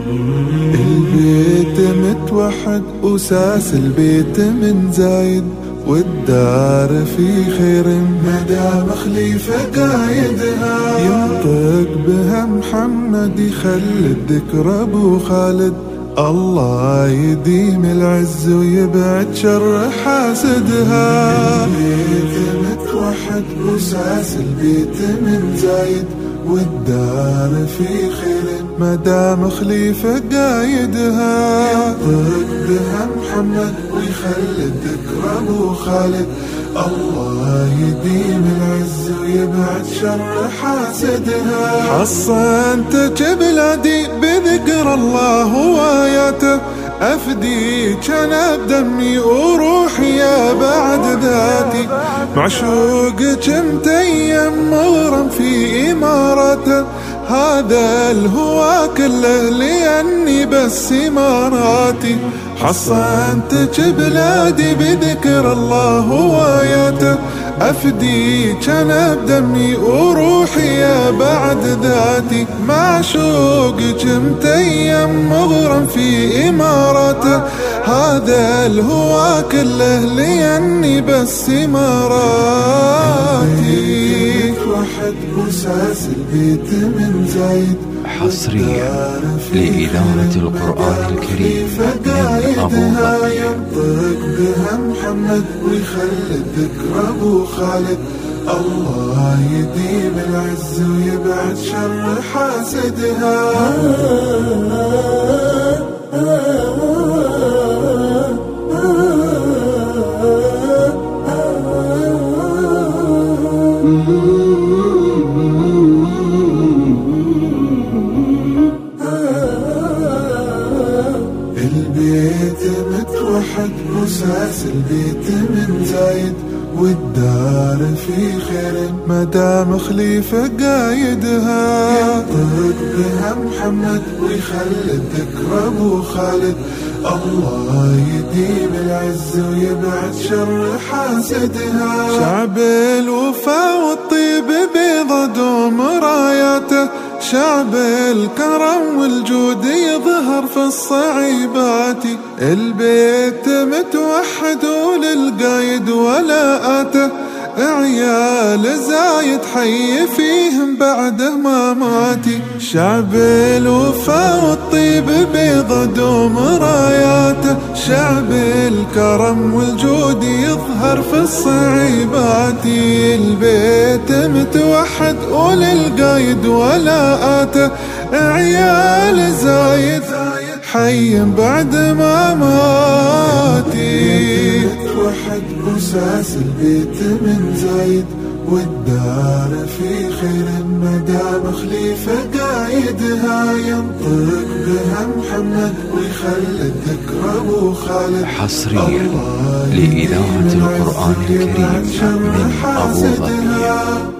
البيت متوحد وساس البيت من زايد، والدار في خير مدام خليفة قايدها. ينطق بها محمد يخلد ذكر ابو خالد، الله يديم العز ويبعد شر حاسدها. البيت متوحد وساس البيت من زايد، والدار في خير مدام خليفة قايدها. ينطق بها محمد ويخلد ذكر ابو خالد، الله يديم العز ويبعد شر حاسدها. حصنتك بلادي بذكر الله وآياته، أفديك أنا بدمي وروحي يا بعد ذاتي. معشوقك متيم مغرم في إماراته، هذا الهوى كله لأني بس إماراتي. حصنتك بلادي بذكر الله وآياته، أفديك أنا بدمي وروحي يا بعد ذاتي. معشوقك متيم مغرم في إماراته، هذا الهوى كله لأني بس إماراتي. وحد بساس البيت من زايد، حصريا لإذاعة القرآن الكريم من أبو بكر. ينطق بها محمد ويخلد ذكر أبو خالد، الله يديم العز ويبعد شر حاسدها. البيت متوحد وساس البيت من زايد، والدار في خير مدام خليفة قايدها. ينطق بها محمد ويخلد ذكر ابو خالد، الله يديم العز ويبعد شر حاسدها. شعب الوفا والطيب بيض دوم راياته، شعب الكرم والجود يظهر في الصعيبات. البيت متوحد وللقايد ولاءاته، عيال زايد حي فيهم بعده ما ماتي. شعب الوفا والطيب بيض دوم راياته، شعب الكرم والجود يظهر في الصعيبات. البيت متوحد وللقايد ولاءاته، عيال زايد حي بعد ما ماتي. متوحد بساس البيت من زايد، والدار في خير مدام خليفة قايدها. ينطق بها محمد ويخلد ذكر ابو خالد، حصريا لإذاعة القرآن الكريم من أبو بكر.